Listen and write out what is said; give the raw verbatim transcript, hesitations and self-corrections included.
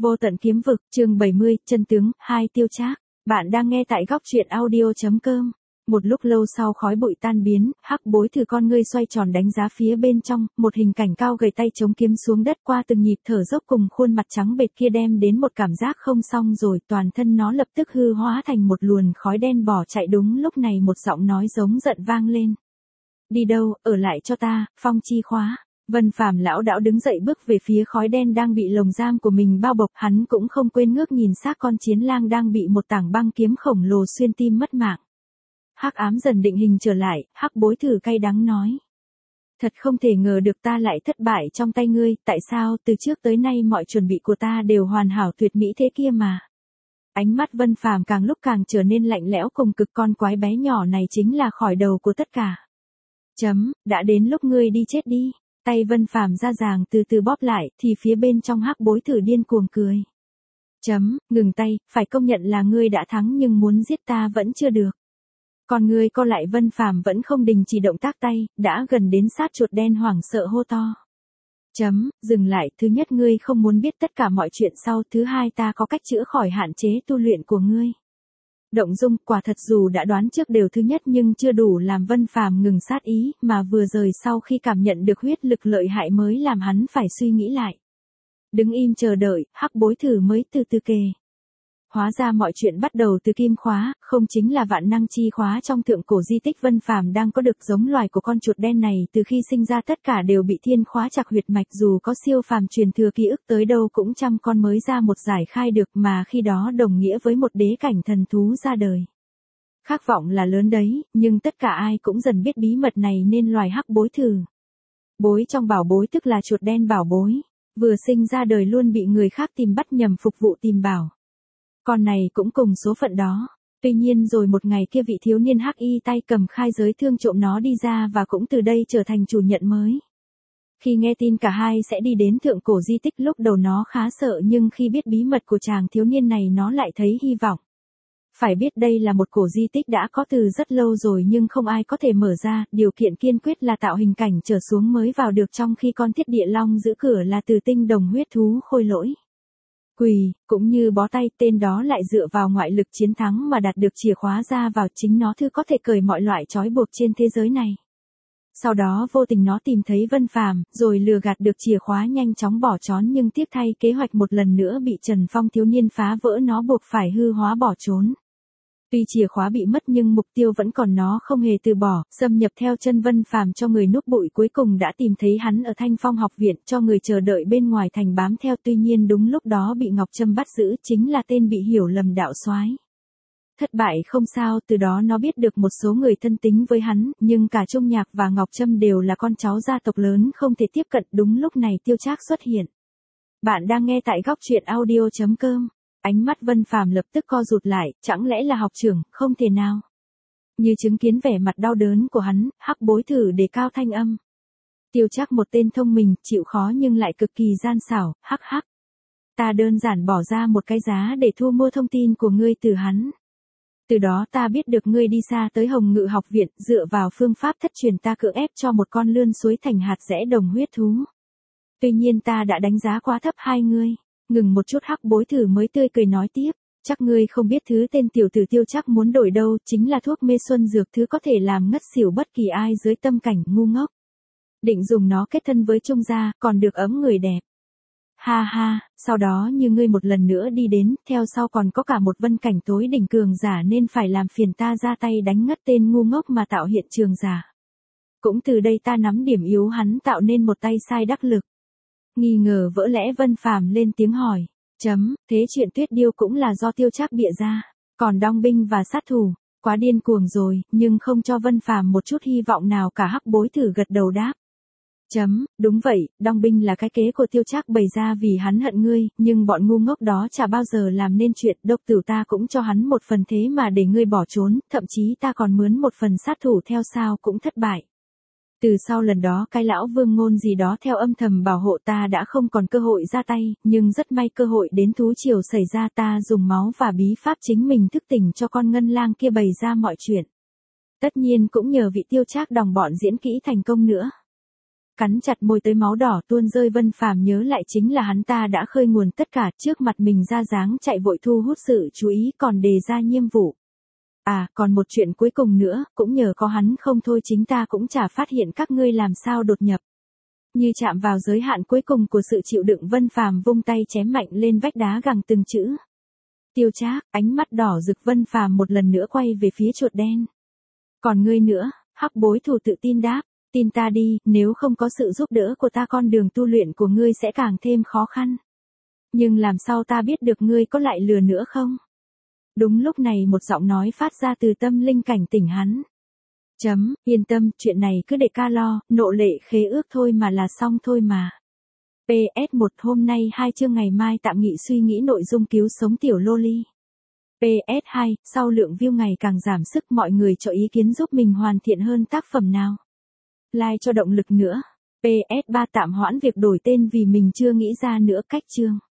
Vô tận kiếm vực, chương bảy mươi, chân tướng, hai Tiêu Trác. Bạn đang nghe tại góc truyện audio.com. Một lúc lâu sau khói bụi tan biến, Hắc Bối Thử con ngươi xoay tròn đánh giá phía bên trong, một hình cảnh cao gầy tay chống kiếm xuống đất qua từng nhịp thở dốc cùng khuôn mặt trắng bệch kia đem đến một cảm giác không xong rồi, toàn thân nó lập tức hư hóa thành một luồn khói đen bỏ chạy. Đúng lúc này một giọng nói giống giận vang lên. Đi đâu, ở lại cho ta, Phong Chi Khóa. Vân Phàm lão đảo đứng dậy bước về phía khói đen đang bị lồng giam của mình bao bọc, hắn cũng không quên ngước nhìn xác con chiến lang đang bị một tảng băng kiếm khổng lồ xuyên tim mất mạng. Hắc ám dần định hình trở lại, Hắc Bối Thử cay đắng nói. Thật không thể ngờ được ta lại thất bại trong tay ngươi, tại sao từ trước tới nay mọi chuẩn bị của ta đều hoàn hảo tuyệt mỹ thế kia mà. Ánh mắt Vân Phàm càng lúc càng trở nên lạnh lẽo cùng cực, con quái bé nhỏ này chính là khỏi đầu của tất cả. Chấm, đã đến lúc ngươi đi chết đi. Tay Vân Phàm ra ràng từ từ bóp lại, thì phía bên trong Hắc Bối Thử điên cuồng cười. Chấm, ngừng tay, phải công nhận là ngươi đã thắng nhưng muốn giết ta vẫn chưa được. Còn ngươi co lại, Vân Phàm vẫn không đình chỉ động tác tay, đã gần đến sát chuột đen hoảng sợ hô to. Chấm, dừng lại, thứ nhất ngươi không muốn biết tất cả mọi chuyện sau, thứ hai ta có cách chữa khỏi hạn chế tu luyện của ngươi. Động Dung quả thật dù đã đoán trước điều thứ nhất nhưng chưa đủ làm Vân Phàm ngừng sát ý, mà vừa rời sau khi cảm nhận được huyết lực lợi hại mới làm hắn phải suy nghĩ lại. Đứng im chờ đợi, Hắc Bối Thử mới từ từ kề. Hóa ra mọi chuyện bắt đầu từ kim khóa, không chính là vạn năng chi khóa trong thượng cổ di tích. Vân Phàm đang có được giống loài của con chuột đen này, từ khi sinh ra tất cả đều bị thiên khóa chặt huyệt mạch, dù có siêu phàm truyền thừa ký ức tới đâu cũng trăm con mới ra một giải khai được, mà khi đó đồng nghĩa với một đế cảnh thần thú ra đời. Khát vọng là lớn đấy, nhưng tất cả ai cũng dần biết bí mật này nên loài Hắc Bối Thử. Bối trong bảo bối tức là chuột đen bảo bối, vừa sinh ra đời luôn bị người khác tìm bắt nhằm phục vụ tìm bảo. Con này cũng cùng số phận đó. Tuy nhiên rồi một ngày kia vị thiếu niên hắc y tay cầm khai giới thương trộm nó đi ra và cũng từ đây trở thành chủ nhận mới. Khi nghe tin cả hai sẽ đi đến thượng cổ di tích, lúc đầu nó khá sợ nhưng khi biết bí mật của chàng thiếu niên này nó lại thấy hy vọng. Phải biết đây là một cổ di tích đã có từ rất lâu rồi nhưng không ai có thể mở ra, điều kiện kiên quyết là tạo hình cảnh trở xuống mới vào được, trong khi con Thiết Địa Long giữ cửa là từ tinh đồng huyết thú Khôi Lỗi. Quỳ, cũng như bó tay, tên đó lại dựa vào ngoại lực chiến thắng mà đạt được chìa khóa ra vào, chính nó thứ có thể cởi mọi loại trói buộc trên thế giới này. Sau đó vô tình nó tìm thấy Vân Phàm, rồi lừa gạt được chìa khóa nhanh chóng bỏ trốn, nhưng tiếc thay kế hoạch một lần nữa bị Trần Phong thiếu niên phá vỡ, nó buộc phải hư hóa bỏ trốn. Tuy chìa khóa bị mất nhưng mục tiêu vẫn còn, nó không hề từ bỏ, xâm nhập theo chân Vân Phàm cho người núp bụi, cuối cùng đã tìm thấy hắn ở Thanh Phong học viện, cho người chờ đợi bên ngoài thành bám theo. Tuy nhiên đúng lúc đó bị Ngọc Trâm bắt giữ, chính là tên bị hiểu lầm đạo soái. Thất bại không sao, từ đó nó biết được một số người thân tín với hắn, nhưng cả Trung Nhạc và Ngọc Trâm đều là con cháu gia tộc lớn không thể tiếp cận. Đúng lúc này Tiêu Trác xuất hiện. Bạn đang nghe tại góc truyện audio.com. Ánh mắt Vân Phàm lập tức co rụt lại, chẳng lẽ là học trưởng, không thể nào. Như chứng kiến vẻ mặt đau đớn của hắn, Hắc Bối Thử đề cao thanh âm. Tiêu Trác một tên thông minh, chịu khó nhưng lại cực kỳ gian xảo, hắc hắc. Ta đơn giản bỏ ra một cái giá để thu mua thông tin của ngươi từ hắn. Từ đó ta biết được ngươi đi xa tới Hồng Ngự học viện, dựa vào phương pháp thất truyền ta cưỡng ép cho một con lươn suối thành hạt rẽ đồng huyết thú. Tuy nhiên ta đã đánh giá quá thấp hai ngươi. Ngừng một chút, Hắc Bối Thử mới tươi cười nói tiếp, chắc ngươi không biết thứ tên tiểu tử Tiêu Trác muốn đổi đâu, chính là thuốc mê xuân dược, thứ có thể làm ngất xỉu bất kỳ ai dưới tâm cảnh ngu ngốc. Định dùng nó kết thân với Trung gia, còn được ấm người đẹp. Ha ha, sau đó như ngươi một lần nữa đi đến, theo sau còn có cả một vân cảnh tối đỉnh cường giả, nên phải làm phiền ta ra tay đánh ngất tên ngu ngốc mà tạo hiện trường giả. Cũng từ đây ta nắm điểm yếu hắn, tạo nên một tay sai đắc lực. Nghi ngờ vỡ lẽ, Vân Phàm lên tiếng hỏi. Chấm, thế chuyện Tuyết Điêu cũng là do Tiêu Trác bịa ra. Còn đong binh và sát thủ, quá điên cuồng rồi, nhưng không cho Vân Phàm một chút hy vọng nào cả. Hắc Bối Thử gật đầu đáp. Chấm, đúng vậy, đong binh là cái kế của Tiêu Trác bày ra vì hắn hận ngươi, nhưng bọn ngu ngốc đó chả bao giờ làm nên chuyện. Độc Tử ta cũng cho hắn một phần thế mà để ngươi bỏ trốn, thậm chí ta còn mướn một phần sát thủ theo sao cũng thất bại. Từ sau lần đó cái lão Vương Ngôn gì đó theo âm thầm bảo hộ ta đã không còn cơ hội ra tay, nhưng rất may cơ hội đến thú triều xảy ra, ta dùng máu và bí pháp chính mình thức tỉnh cho con ngân lang kia bày ra mọi chuyện. Tất nhiên cũng nhờ vị Tiêu Trác đồng bọn diễn kỹ thành công nữa. Cắn chặt môi tới máu đỏ tuôn rơi, Vân Phàm nhớ lại chính là hắn ta đã khơi nguồn tất cả, trước mặt mình ra dáng chạy vội thu hút sự chú ý còn đề ra nhiệm vụ. À, còn một chuyện cuối cùng nữa, cũng nhờ có hắn không thôi chính ta cũng chả phát hiện các ngươi làm sao đột nhập. Như chạm vào giới hạn cuối cùng của sự chịu đựng, Vân Phàm vung tay chém mạnh lên vách đá gằn từng chữ. Tiêu Trác, ánh mắt đỏ rực, Vân Phàm một lần nữa quay về phía chuột đen. Còn ngươi nữa, Hắc bối thủ tự tin đáp, tin ta đi, nếu không có sự giúp đỡ của ta con đường tu luyện của ngươi sẽ càng thêm khó khăn. Nhưng làm sao ta biết được ngươi có lại lừa nữa không? Đúng lúc này một giọng nói phát ra từ tâm linh cảnh tỉnh hắn. Chấm, yên tâm, chuyện này cứ để ca lo, nộ lệ khế ước thôi mà là xong thôi mà. pê ét một hôm nay hai chương, ngày mai tạm nghỉ suy nghĩ nội dung cứu sống tiểu loli. pê ét hai, sau lượng view ngày càng giảm sức, mọi người cho ý kiến giúp mình hoàn thiện hơn tác phẩm nào. Like cho động lực nữa. pê ét ba tạm hoãn việc đổi tên vì mình chưa nghĩ ra nữa cách chương.